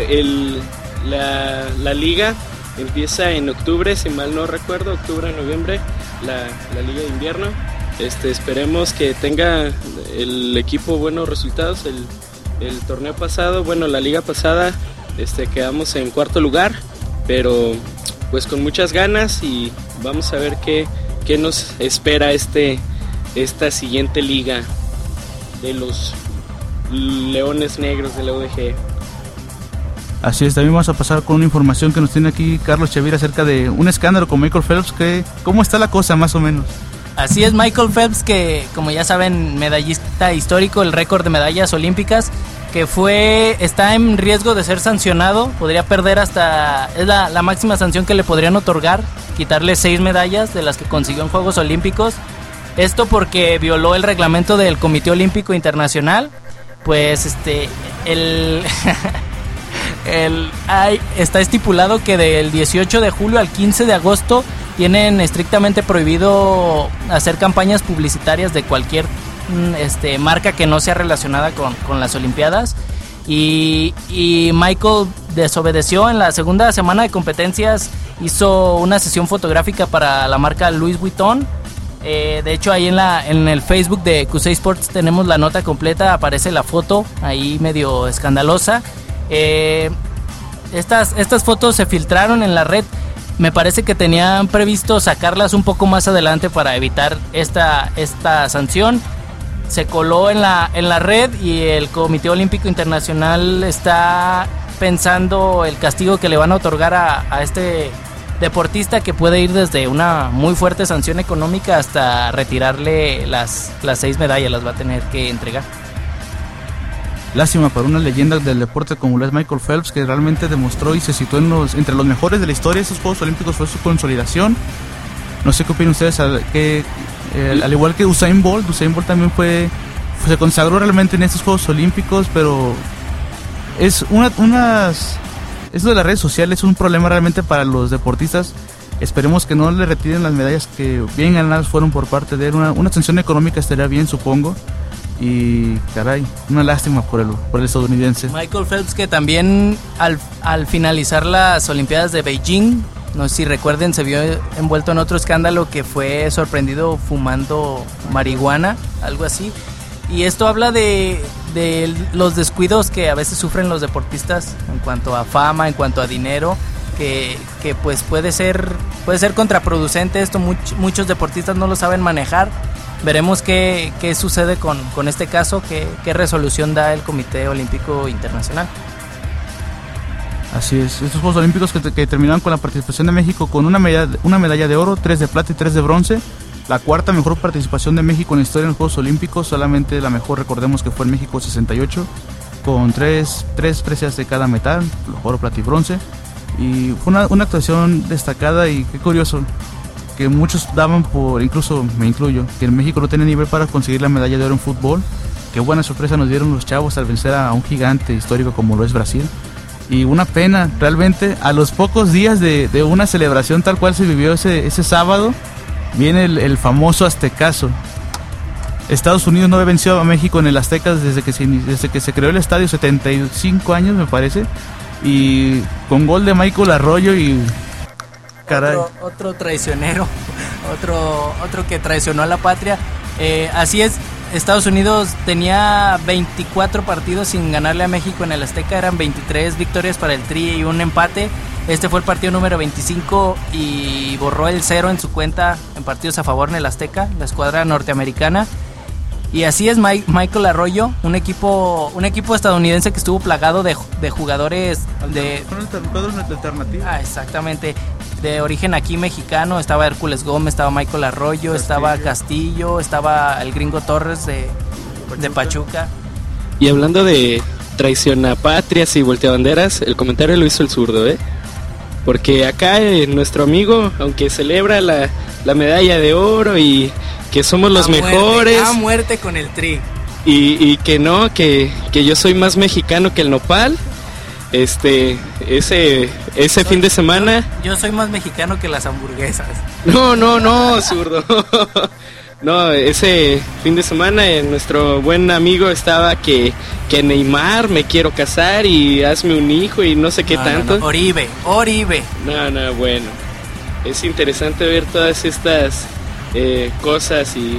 la liga empieza en octubre, si mal no recuerdo, octubre-noviembre, la liga de invierno. Esperemos que tenga el equipo buenos resultados. El torneo pasado, la liga pasada, quedamos en cuarto lugar, pero pues con muchas ganas y vamos a ver qué nos espera esta siguiente liga de los Leones Negros de la UDG. Así es, también vamos a pasar con una información que nos tiene aquí Carlos Chavira acerca de un escándalo con Michael Phelps. ¿Cómo está la cosa más o menos? Así es, Michael Phelps, que como ya saben, medallista histórico, el récord de medallas olímpicas, que está en riesgo de ser sancionado, podría perder es la máxima sanción que le podrían otorgar, quitarle 6 medallas de las que consiguió en Juegos Olímpicos. Esto porque violó el reglamento del Comité Olímpico Internacional. Pues está estipulado que del 18 de julio al 15 de agosto tienen estrictamente prohibido hacer campañas publicitarias de cualquier marca que no sea relacionada con las Olimpiadas. Y Michael desobedeció en la segunda semana de competencias, hizo una sesión fotográfica para la marca Louis Vuitton. De hecho, ahí en el Facebook de CUSEI Sports tenemos la nota completa, aparece la foto ahí medio escandalosa. Estas fotos se filtraron en la red. Me parece que tenían previsto sacarlas un poco más adelante para evitar esta sanción. Se coló en la red y el Comité Olímpico Internacional está pensando el castigo que le van a otorgar a este deportista, que puede ir desde una muy fuerte sanción económica hasta retirarle las 6 medallas, las va a tener que entregar. Lástima para una leyenda del deporte como lo es Michael Phelps, que realmente demostró y se situó entre los mejores de la historia. Esos Juegos Olímpicos fue su consolidación. No sé qué opinan ustedes, al igual que Usain Bolt también se consagró realmente en estos Juegos Olímpicos, pero eso de las redes sociales es un problema realmente para los deportistas. Esperemos que no le retiren las medallas que bien ganadas fueron por parte de él. Una sanción económica estaría bien, supongo. Y caray, una lástima por el estadounidense. Michael Phelps, que también al finalizar las Olimpiadas de Beijing, no sé si recuerden, se vio envuelto en otro escándalo, que fue sorprendido fumando marihuana, algo así. Y esto habla de los descuidos que a veces sufren los deportistas en cuanto a fama, en cuanto a dinero, que pues puede ser contraproducente esto. Muchos deportistas no lo saben manejar. Veremos qué sucede con este caso, qué resolución da el Comité Olímpico Internacional. Así es, estos Juegos Olímpicos que terminaron con la participación de México con una medalla de oro, 3 de plata y 3 de bronce. La cuarta mejor participación de México en la historia en los Juegos Olímpicos. Solamente la mejor, recordemos que fue en México 68, con tres preseas de cada metal, oro, plata y bronce. Y fue una actuación destacada y qué curioso que muchos daban por, incluso me incluyo, que en México no tenía nivel para conseguir la medalla de oro en fútbol. Qué buena sorpresa nos dieron los chavos al vencer a un gigante histórico como lo es Brasil. Y una pena, realmente, a los pocos días de una celebración tal cual se vivió ese sábado, viene el famoso aztecazo. Estados Unidos no había vencido a México en el Azteca desde que se creó el estadio, 75 años me parece, y con gol de Michael Arroyo y... Caray. Otro traicionero, otro que traicionó a la patria. Así es, Estados Unidos tenía 24 partidos sin ganarle a México en el Azteca, eran 23 victorias para el Tri y un empate. Este fue el partido número 25 y borró el 0 en su cuenta en partidos a favor en el Azteca, la escuadra norteamericana. Y así es, Michael Arroyo, un equipo estadounidense que estuvo plagado de jugadores de... alternativo. Exactamente, de origen aquí mexicano. Estaba Hércules Gómez, estaba Michael Arroyo, estaba Castillo, estaba el Gringo Torres de Pachuca. Y hablando de traicionapatrias y volteabanderas, el comentario lo hizo el zurdo, porque acá nuestro amigo, aunque celebra la medalla de oro y que somos los mejores, a muerte con el Tri, y que no, que yo soy más mexicano que el nopal, ese fin de semana. Yo soy más mexicano que las hamburguesas. No, zurdo. No, ese fin de semana nuestro buen amigo estaba que Neymar, me quiero casar y hazme un hijo y no sé qué tanto. No. Oribe. No, bueno. Es interesante ver todas estas cosas y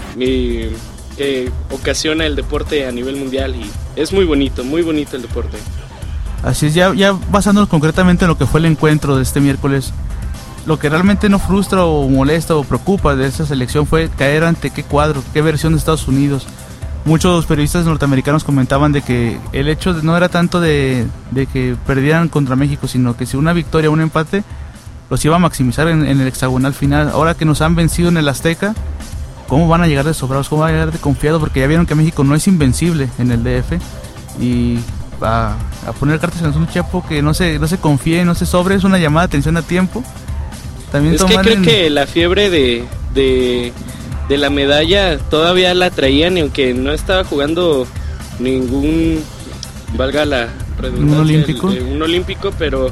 que ocasiona el deporte a nivel mundial, y es muy bonito el deporte. Así es, ya basándonos concretamente en lo que fue el encuentro de este miércoles, lo que realmente no frustra o molesta o preocupa de esa selección fue caer ante qué cuadro, qué versión de Estados Unidos. Muchos periodistas norteamericanos comentaban de que el hecho no era tanto de que perdieran contra México, sino que si una victoria o un empate los iba a maximizar en el hexagonal final. Ahora que nos han vencido en el Azteca, ¿cómo van a llegar de sobrados? ¿Cómo van a llegar de confiados? Porque ya vieron que México no es invencible en el DF, y a poner cartas en un Chapo, que no se confíe, no se sobre, es una llamada de atención a tiempo. También es que creo que la fiebre de la medalla todavía la traían, y aunque no estaba jugando ningún, valga la redundancia, un olímpico, pero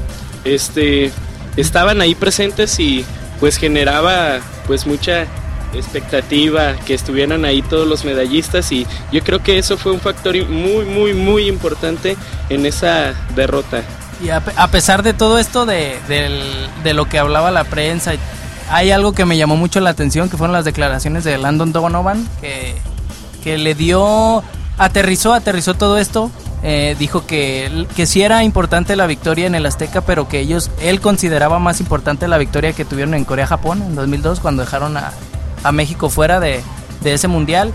estaban ahí presentes, y pues generaba pues mucha expectativa que estuvieran ahí todos los medallistas, y yo creo que eso fue un factor muy importante en esa derrota. Y a pesar de todo esto de lo que hablaba la prensa, hay algo que me llamó mucho la atención, que fueron las declaraciones de Landon Donovan, que le dio, aterrizó todo esto. Dijo que sí era importante la victoria en el Azteca, pero que él consideraba más importante la victoria que tuvieron en Corea-Japón en 2002, cuando dejaron a México fuera de ese mundial.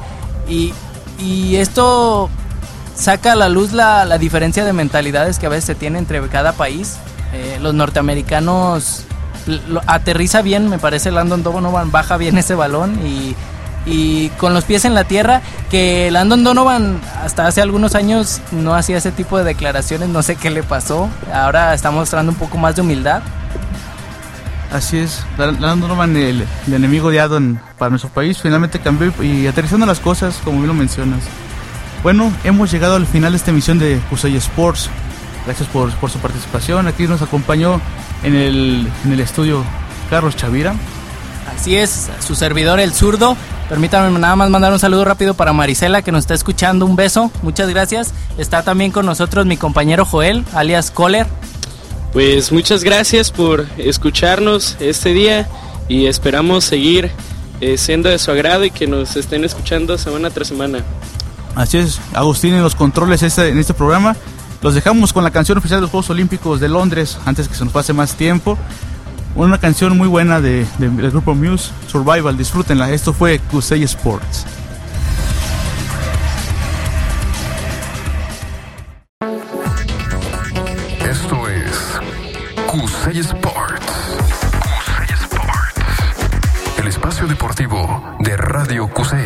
Y esto saca a la luz la diferencia de mentalidades que a veces se tiene entre cada país. Los norteamericanos aterriza bien, me parece. Landon Donovan baja bien ese balón y con los pies en la tierra, que Landon Donovan hasta hace algunos años no hacía ese tipo de declaraciones, no sé qué le pasó, ahora está mostrando un poco más de humildad. Así es, Landon Donovan, el enemigo odiado para nuestro país, finalmente cambió y aterrizando las cosas, como bien lo mencionas. Bueno, hemos llegado al final de esta emisión de Cusey Sports. Gracias por su participación. Aquí nos acompañó en el estudio Carlos Chavira. Así es, su servidor el zurdo. Permítanme nada más mandar un saludo rápido para Marisela, que nos está escuchando. Un beso, muchas gracias. Está también con nosotros mi compañero Joel, alias Kohler. Pues muchas gracias por escucharnos este día, y esperamos seguir siendo de su agrado y que nos estén escuchando semana tras semana. Así es, Agustín en los controles en este programa. Los dejamos con la canción oficial de los Juegos Olímpicos de Londres, antes que se nos pase más tiempo. Una canción muy buena del grupo Muse, Survival, disfrútenla. Esto fue Cusey Sports. Esto es Cusey Sports. Cusey Sports. El espacio deportivo de Radio Cusey.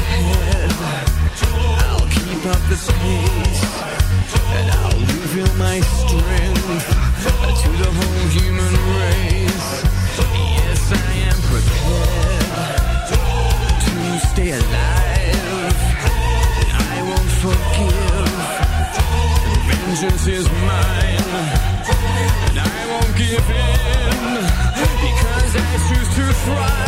ahead. I'll keep up the pace, and I'll reveal my strength to the whole human race. Yes, I am prepared to stay alive. I won't forgive. Vengeance is mine, and I won't give in, because I choose to thrive.